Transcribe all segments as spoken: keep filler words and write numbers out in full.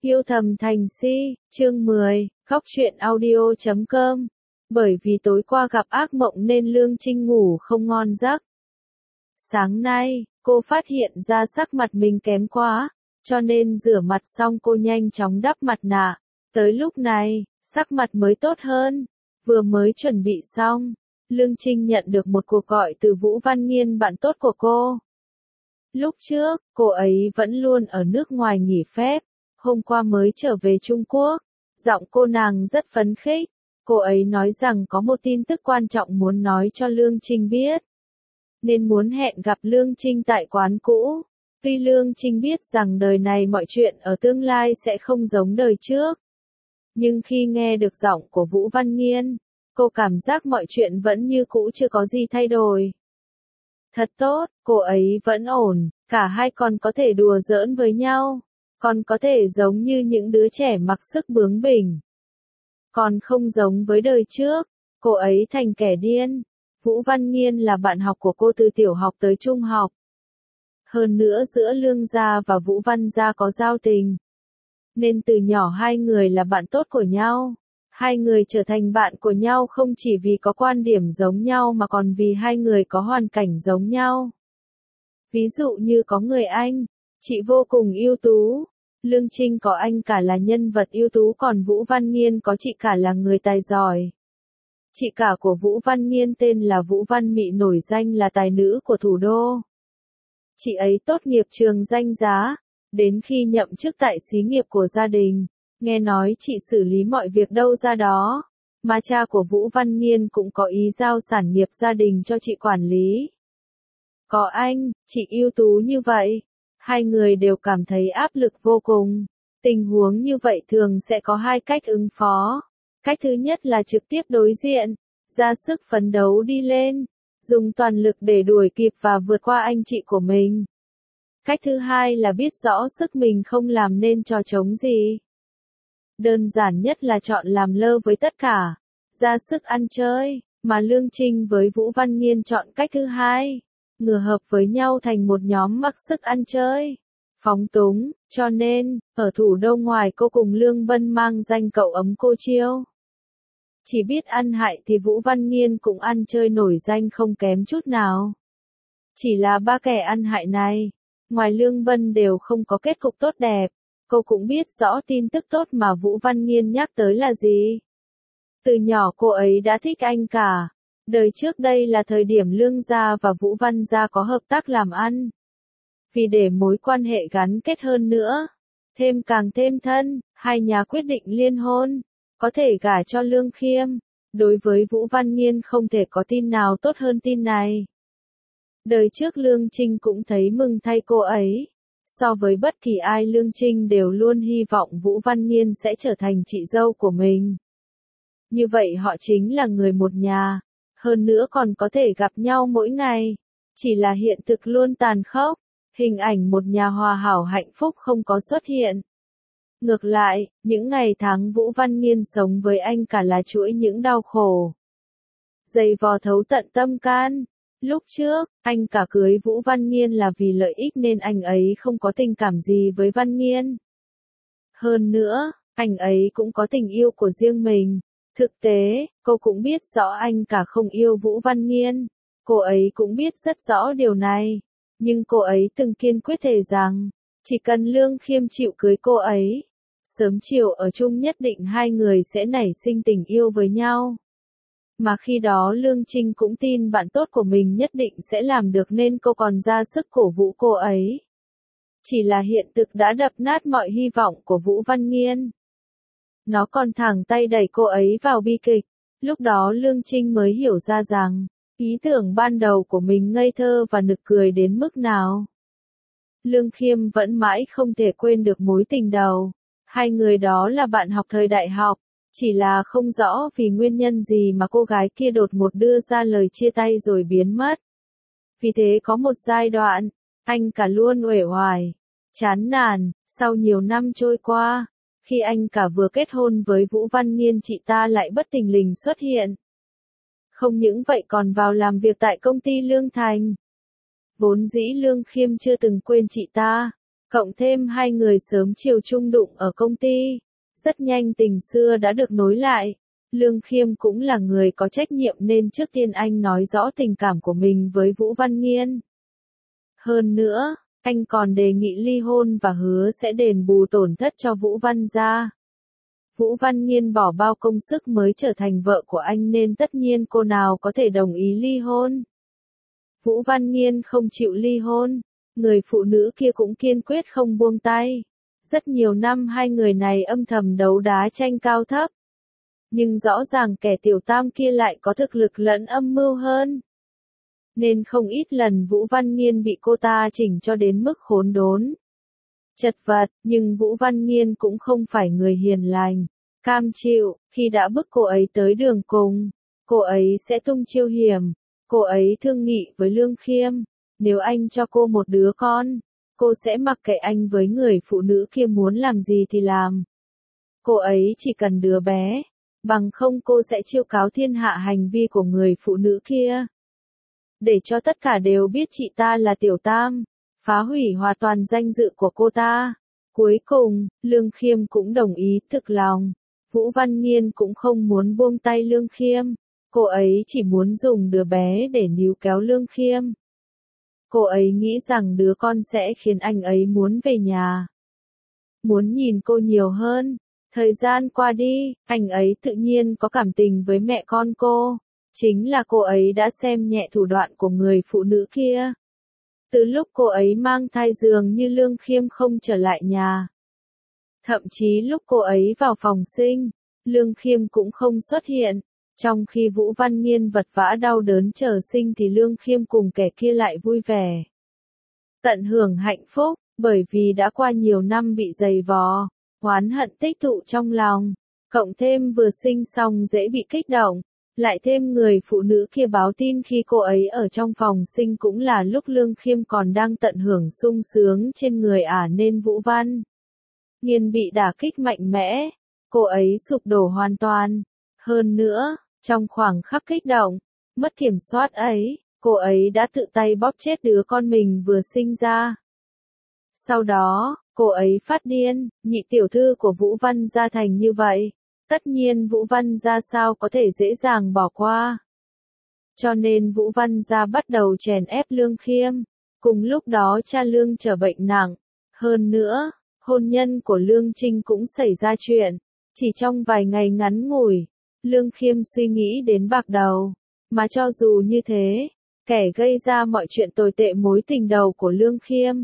Yêu thầm thành si, chương mười, khóc chuyện audio chấm com. Bởi vì tối qua gặp ác mộng nên Lương Trinh ngủ không ngon giấc. Sáng nay, cô phát hiện ra sắc mặt mình kém quá, cho nên rửa mặt xong cô nhanh chóng đắp mặt nạ. Tới lúc này, sắc mặt mới tốt hơn. Vừa mới chuẩn bị xong, Lương Trinh nhận được một cuộc gọi từ Vũ Văn Nghiên, bạn tốt của cô. Lúc trước, cô ấy vẫn luôn ở nước ngoài nghỉ phép, hôm qua mới trở về Trung Quốc. Giọng cô nàng rất phấn khích, cô ấy nói rằng có một tin tức quan trọng muốn nói cho Lương Trinh biết, nên muốn hẹn gặp Lương Trinh tại quán cũ. Tuy Lương Trinh biết rằng đời này mọi chuyện ở tương lai sẽ không giống đời trước, nhưng khi nghe được giọng của Vũ Văn Nghiên, cô cảm giác mọi chuyện vẫn như cũ, chưa có gì thay đổi. Thật tốt, cô ấy vẫn ổn, cả hai còn có thể đùa giỡn với nhau, còn có thể giống như những đứa trẻ mặc sức bướng bỉnh. Còn không giống với đời trước, cô ấy thành kẻ điên. Vũ Văn Nghiên là bạn học của cô từ tiểu học tới trung học. Hơn nữa giữa Lương gia và Vũ Văn gia có giao tình, nên từ nhỏ hai người là bạn tốt của nhau. Hai người trở thành bạn của nhau không chỉ vì có quan điểm giống nhau mà còn vì hai người có hoàn cảnh giống nhau. Ví dụ như có người anh, chị vô cùng ưu tú. Lương Trinh có anh cả là nhân vật ưu tú, còn Vũ Văn Nghiên có chị cả là người tài giỏi. Chị cả của Vũ Văn Nghiên tên là Vũ Văn Mị, nổi danh là tài nữ của thủ đô. Chị ấy tốt nghiệp trường danh giá, đến khi nhậm chức tại xí nghiệp của gia đình, nghe nói chị xử lý mọi việc đâu ra đó, mà cha của Vũ Văn Nghiên cũng có ý giao sản nghiệp gia đình cho chị quản lý. Có anh, chị ưu tú như vậy, hai người đều cảm thấy áp lực vô cùng. Tình huống như vậy thường sẽ có hai cách ứng phó. Cách thứ nhất là trực tiếp đối diện, ra sức phấn đấu đi lên, dùng toàn lực để đuổi kịp và vượt qua anh chị của mình. Cách thứ hai là biết rõ sức mình không làm nên trò trống gì. Đơn giản nhất là chọn làm lơ với tất cả, ra sức ăn chơi, mà Lương Trinh với Vũ Văn Nghiên chọn cách thứ hai, ngửa hợp với nhau thành một nhóm mặc sức ăn chơi, phóng túng, cho nên, ở thủ đô ngoài cô cùng Lương Bân mang danh cậu ấm cô chiêu. Chỉ biết ăn hại thì Vũ Văn Nghiên cũng ăn chơi nổi danh không kém chút nào. Chỉ là ba kẻ ăn hại này, ngoài Lương Bân đều không có kết cục tốt đẹp. Cô cũng biết rõ tin tức tốt mà Vũ Văn Nghiên nhắc tới là gì. Từ nhỏ cô ấy đã thích anh cả. Đời trước đây là thời điểm Lương gia và Vũ Văn gia có hợp tác làm ăn. Vì để mối quan hệ gắn kết hơn nữa, thêm càng thêm thân, hai nhà quyết định liên hôn, có thể gả cho Lương Khiêm. Đối với Vũ Văn Nghiên không thể có tin nào tốt hơn tin này. Đời trước Lương Trinh cũng thấy mừng thay cô ấy. So với bất kỳ ai, Lương Trinh đều luôn hy vọng Vũ Văn Nghiên sẽ trở thành chị dâu của mình. Như vậy họ chính là người một nhà, hơn nữa còn có thể gặp nhau mỗi ngày. Chỉ là hiện thực luôn tàn khốc, hình ảnh một nhà hòa hảo hạnh phúc không có xuất hiện. Ngược lại, những ngày tháng Vũ Văn Nghiên sống với anh cả là chuỗi những đau khổ, dày vò thấu tận tâm can. Lúc trước, anh cả cưới Vũ Văn Nghiên là vì lợi ích nên anh ấy không có tình cảm gì với Văn Nghiên. Hơn nữa, anh ấy cũng có tình yêu của riêng mình. Thực tế, cô cũng biết rõ anh cả không yêu Vũ Văn Nghiên. Cô ấy cũng biết rất rõ điều này. Nhưng cô ấy từng kiên quyết thề rằng, chỉ cần Lương Khiêm chịu cưới cô ấy, sớm chiều ở chung nhất định hai người sẽ nảy sinh tình yêu với nhau. Mà khi đó Lương Trinh cũng tin bạn tốt của mình nhất định sẽ làm được nên cô còn ra sức cổ vũ cô ấy. Chỉ là hiện thực đã đập nát mọi hy vọng của Vũ Văn Nghiên. Nó còn thẳng tay đẩy cô ấy vào bi kịch. Lúc đó Lương Trinh mới hiểu ra rằng, ý tưởng ban đầu của mình ngây thơ và nực cười đến mức nào. Lương Khiêm vẫn mãi không thể quên được mối tình đầu. Hai người đó là bạn học thời đại học. Chỉ là không rõ vì nguyên nhân gì mà cô gái kia đột ngột đưa ra lời chia tay rồi biến mất. Vì thế có một giai đoạn, anh cả luôn uể oải, chán nản. Sau nhiều năm trôi qua, khi anh cả vừa kết hôn với Vũ Văn Nghiên, chị ta lại bất thình lình xuất hiện. Không những vậy còn vào làm việc tại công ty Lương Thành. Vốn dĩ Lương Khiêm chưa từng quên chị ta, Cộng thêm hai người sớm chiều chung đụng ở công ty, rất nhanh tình xưa đã được nối lại. Lương Khiêm cũng là người có trách nhiệm nên trước tiên anh nói rõ tình cảm của mình với Vũ Văn Nghiên. Hơn nữa, anh còn đề nghị ly hôn và hứa sẽ đền bù tổn thất cho Vũ Văn gia. Vũ Văn Nghiên bỏ bao công sức mới trở thành vợ của anh nên tất nhiên cô nào có thể đồng ý ly hôn. Vũ Văn Nghiên không chịu ly hôn, người phụ nữ kia cũng kiên quyết không buông tay. Rất nhiều năm hai người này âm thầm đấu đá tranh cao thấp. Nhưng rõ ràng kẻ tiểu tam kia lại có thực lực lẫn âm mưu hơn. Nên không ít lần Vũ Văn Nghiên bị cô ta chỉnh cho đến mức khốn đốn. Chật vật, nhưng Vũ Văn Nghiên cũng không phải người hiền lành, cam chịu, khi đã bức cô ấy tới đường cùng, cô ấy sẽ tung chiêu hiểm, cô ấy thương nghị với Lương Khiêm, nếu anh cho cô một đứa con, cô sẽ mặc kệ anh với người phụ nữ kia muốn làm gì thì làm. Cô ấy chỉ cần đứa bé, bằng không cô sẽ chiêu cáo thiên hạ hành vi của người phụ nữ kia. Để cho tất cả đều biết chị ta là tiểu tam, phá hủy hoàn toàn danh dự của cô ta. Cuối cùng, Lương Khiêm cũng đồng ý thực lòng. Vũ Văn Nghiên cũng không muốn buông tay Lương Khiêm. Cô ấy chỉ muốn dùng đứa bé để níu kéo Lương Khiêm. Cô ấy nghĩ rằng đứa con sẽ khiến anh ấy muốn về nhà. Muốn nhìn cô nhiều hơn. Thời gian qua đi, anh ấy tự nhiên có cảm tình với mẹ con cô. Chính là cô ấy đã xem nhẹ thủ đoạn của người phụ nữ kia. Từ lúc cô ấy mang thai dường như Lương Khiêm không trở lại nhà. Thậm chí lúc cô ấy vào phòng sinh, Lương Khiêm cũng không xuất hiện. Trong khi Vũ Văn Nghiên vật vã đau đớn chờ sinh thì Lương Khiêm cùng kẻ kia lại vui vẻ. Tận hưởng hạnh phúc, bởi vì đã qua nhiều năm bị dày vò, oán hận tích tụ trong lòng. Cộng thêm vừa sinh xong dễ bị kích động. Lại thêm người phụ nữ kia báo tin khi cô ấy ở trong phòng sinh cũng là lúc Lương Khiêm còn đang tận hưởng sung sướng trên người ả nên Vũ Văn Nghiên bị đả kích mạnh mẽ, cô ấy sụp đổ hoàn toàn. Hơn nữa, trong khoảng khắc kích động, mất kiểm soát ấy, cô ấy đã tự tay bóp chết đứa con mình vừa sinh ra. Sau đó, cô ấy phát điên, nhị tiểu thư của Vũ Văn gia thành như vậy. Tất nhiên Vũ Văn gia sao có thể dễ dàng bỏ qua. Cho nên Vũ Văn gia bắt đầu chèn ép Lương Khiêm. Cùng lúc đó cha Lương trở bệnh nặng. Hơn nữa, hôn nhân của Lương Trinh cũng xảy ra chuyện. Chỉ trong vài ngày ngắn ngủi, Lương Khiêm suy nghĩ đến bạc đầu. Mà cho dù như thế, kẻ gây ra mọi chuyện tồi tệ mối tình đầu của Lương Khiêm.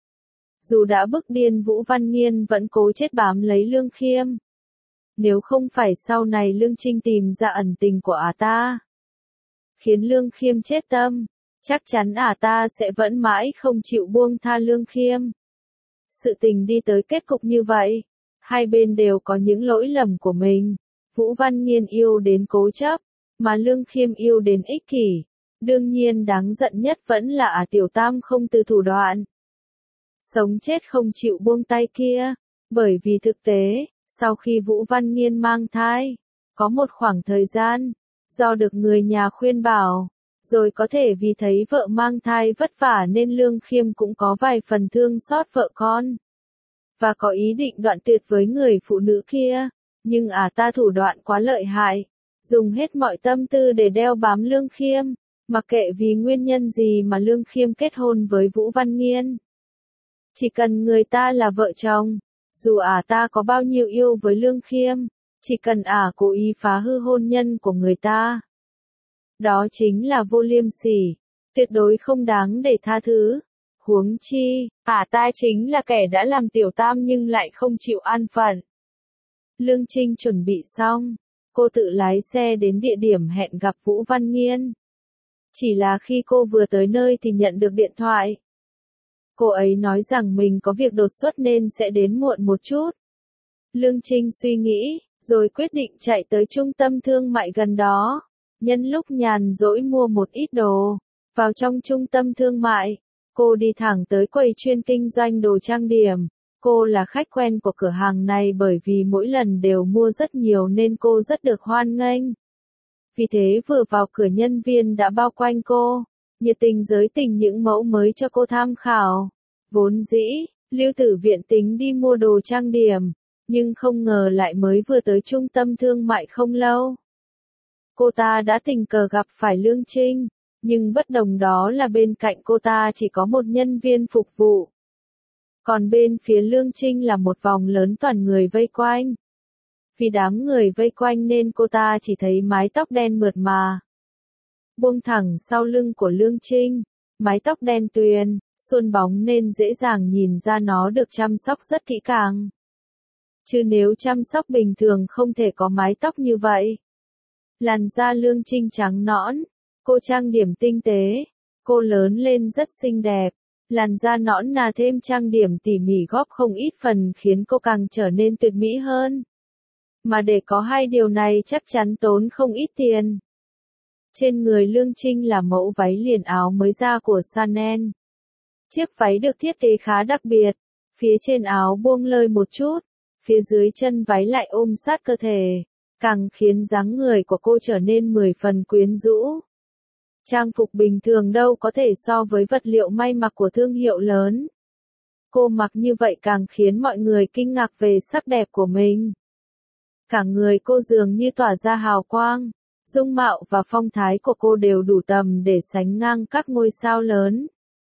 Dù đã bức điên Vũ Văn Nghiên vẫn cố chết bám lấy Lương Khiêm. Nếu không phải sau này Lương Trinh tìm ra ẩn tình của ả ta, khiến Lương Khiêm chết tâm, chắc chắn ả ta sẽ vẫn mãi không chịu buông tha Lương Khiêm. Sự tình đi tới kết cục như vậy, hai bên đều có những lỗi lầm của mình. Vũ Văn Nghiên yêu đến cố chấp, mà Lương Khiêm yêu đến ích kỷ. Đương nhiên đáng giận nhất vẫn là ả tiểu tam không từ thủ đoạn. Sống chết không chịu buông tay kia, bởi vì thực tế, sau khi Vũ Văn Nghiên mang thai, có một khoảng thời gian, do được người nhà khuyên bảo, rồi có thể vì thấy vợ mang thai vất vả nên Lương Khiêm cũng có vài phần thương xót vợ con. Và có ý định đoạn tuyệt với người phụ nữ kia, nhưng ả ta thủ đoạn quá lợi hại, dùng hết mọi tâm tư để đeo bám Lương Khiêm, mặc kệ vì nguyên nhân gì mà Lương Khiêm kết hôn với Vũ Văn Nghiên. Chỉ cần người ta là vợ chồng, dù ả ta có bao nhiêu yêu với Lương Khiêm, chỉ cần ả cố ý phá hư hôn nhân của người ta. Đó chính là vô liêm sỉ, tuyệt đối không đáng để tha thứ. Huống chi, ả ta chính là kẻ đã làm tiểu tam nhưng lại không chịu an phận. Lương Trinh chuẩn bị xong, cô tự lái xe đến địa điểm hẹn gặp Vũ Văn Nghiên. Chỉ là khi cô vừa tới nơi thì nhận được điện thoại. Cô ấy nói rằng mình có việc đột xuất nên sẽ đến muộn một chút. Lương Trinh suy nghĩ, rồi quyết định chạy tới trung tâm thương mại gần đó. Nhân lúc nhàn rỗi mua một ít đồ. Vào trong trung tâm thương mại, cô đi thẳng tới quầy chuyên kinh doanh đồ trang điểm. Cô là khách quen của cửa hàng này bởi vì mỗi lần đều mua rất nhiều nên cô rất được hoan nghênh. Vì thế vừa vào cửa nhân viên đã bao quanh cô, nhiệt tình giới tình những mẫu mới cho cô tham khảo. Vốn dĩ, Lưu Tử Viện tính đi mua đồ trang điểm, nhưng không ngờ lại mới vừa tới trung tâm thương mại không lâu. Cô ta đã tình cờ gặp phải Lương Trinh, nhưng bất đồng đó là bên cạnh cô ta chỉ có một nhân viên phục vụ. Còn bên phía Lương Trinh là một vòng lớn toàn người vây quanh. Vì đám người vây quanh nên cô ta chỉ thấy mái tóc đen mượt mà buông thẳng sau lưng của Lương Trinh, mái tóc đen tuyền, suôn bóng nên dễ dàng nhìn ra nó được chăm sóc rất kỹ càng. Chứ nếu chăm sóc bình thường không thể có mái tóc như vậy. Làn da Lương Trinh trắng nõn, cô trang điểm tinh tế, cô lớn lên rất xinh đẹp. Làn da nõn nà thêm trang điểm tỉ mỉ góp không ít phần khiến cô càng trở nên tuyệt mỹ hơn. Mà để có hai điều này chắc chắn tốn không ít tiền. Trên người Lương Trinh là mẫu váy liền áo mới ra của Chanel. Chiếc váy được thiết kế khá đặc biệt, phía trên áo buông lơi một chút, phía dưới chân váy lại ôm sát cơ thể, càng khiến dáng người của cô trở nên mười phần quyến rũ. Trang phục bình thường đâu có thể so với vật liệu may mặc của thương hiệu lớn. Cô mặc như vậy càng khiến mọi người kinh ngạc về sắc đẹp của mình. Cả người cô dường như tỏa ra hào quang, dung mạo và phong thái của cô đều đủ tầm để sánh ngang các ngôi sao lớn.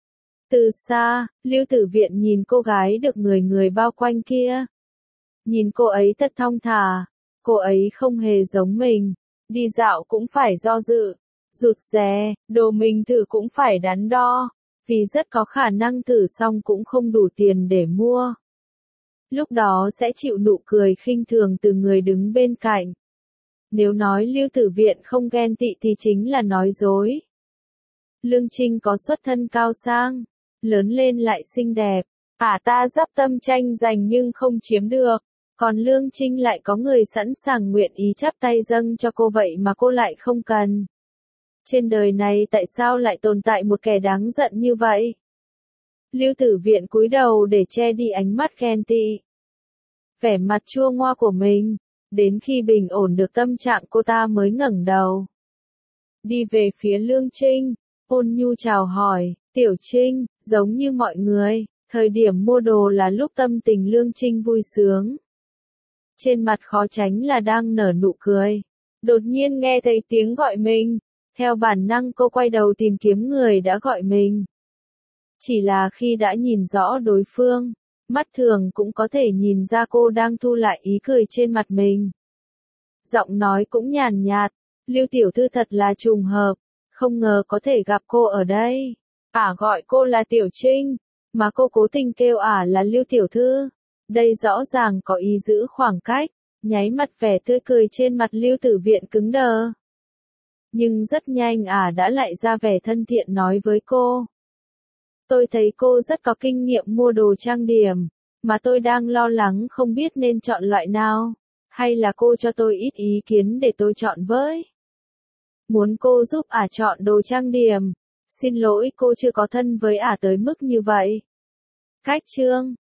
Từ xa, Lưu Tử Viện nhìn cô gái được người người bao quanh kia. Nhìn cô ấy thật thong thả, cô ấy không hề giống mình, đi dạo cũng phải do dự, rụt rè, đồ mình thử cũng phải đắn đo, vì rất có khả năng thử xong cũng không đủ tiền để mua. Lúc đó sẽ chịu nụ cười khinh thường từ người đứng bên cạnh. Nếu nói Lưu Tử Viện không ghen tị thì chính là nói dối. Lương Trinh có xuất thân cao sang, lớn lên lại xinh đẹp, ả ta dắp tâm tranh giành nhưng không chiếm được, còn Lương Trinh lại có người sẵn sàng nguyện ý chắp tay dâng cho cô vậy mà cô lại không cần. Trên đời này tại sao lại tồn tại một kẻ đáng giận như vậy? Lưu Tử Viện cúi đầu để che đi ánh mắt ghen tị. Vẻ mặt chua ngoa của mình, đến khi bình ổn được tâm trạng cô ta mới ngẩng đầu. Đi về phía Lương Trinh, ôn nhu chào hỏi, Tiểu Trinh, giống như mọi người, thời điểm mua đồ là lúc tâm tình Lương Trinh vui sướng. Trên mặt khó tránh là đang nở nụ cười. Đột nhiên nghe thấy tiếng gọi mình, theo bản năng cô quay đầu tìm kiếm người đã gọi mình. Chỉ là khi đã nhìn rõ đối phương, mắt thường cũng có thể nhìn ra cô đang thu lại ý cười trên mặt mình. Giọng nói cũng nhàn nhạt, Lưu tiểu thư thật là trùng hợp, không ngờ có thể gặp cô ở đây. Ả gọi cô là Tiểu Trinh, mà cô cố tình kêu ả là Lưu tiểu thư. Đây rõ ràng có ý giữ khoảng cách, nháy mắt vẻ tươi cười trên mặt Lưu Tử Viện cứng đờ. Nhưng rất nhanh ả đã lại ra vẻ thân thiện nói với cô. Tôi thấy cô rất có kinh nghiệm mua đồ trang điểm, mà tôi đang lo lắng không biết nên chọn loại nào, hay là cô cho tôi ít ý kiến để tôi chọn với. Muốn cô giúp ả chọn đồ trang điểm, xin lỗi cô chưa có thân với ả tới mức như vậy. Cách chương